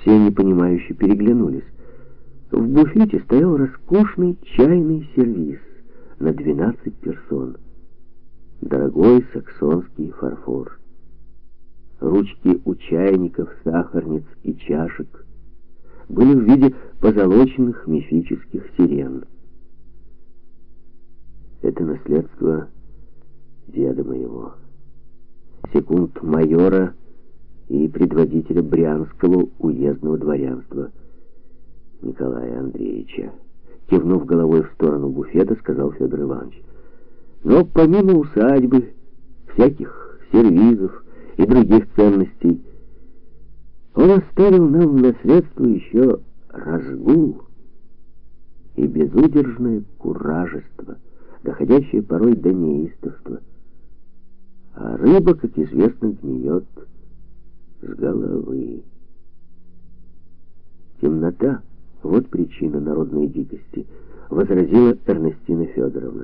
Все непонимающе переглянулись. В буфете стоял роскошный чайный сервиз на 12 персон. Дорогой саксонский фарфор. Ручки у чайников, сахарниц и чашек были в виде позолоченных мифических сирен. Это наследство деда моего, секунд-майора и предводителя Брянского уездного дворянства Николая Андреевича. Кивнув головой в сторону буфета, сказал Федор Иванович. Но помимо усадьбы, всяких сервизов и других ценностей, он оставил нам в наследство еще разгул и безудержное куражество, доходящее порой до неистовства. А рыба, как известно, гниет с головы. Темнота — вот причина народной дикости, возразила Эрнестина Федоровна.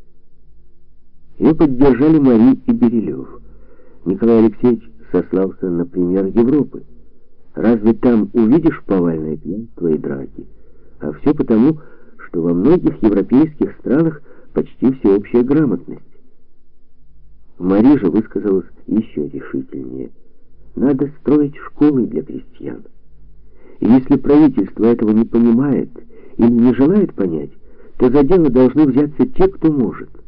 Ее поддержали Мари и Берилев. Николай Алексеевич сослался на пример Европы. Разве там увидишь повальное пьянство и драки? А все потому, что во многих европейских странах почти всеобщая грамотность. Мари же высказалась еще решительнее. Надо строить школы для крестьян. И если правительство этого не понимает или не желает понять, то за дело должны взяться те, кто может.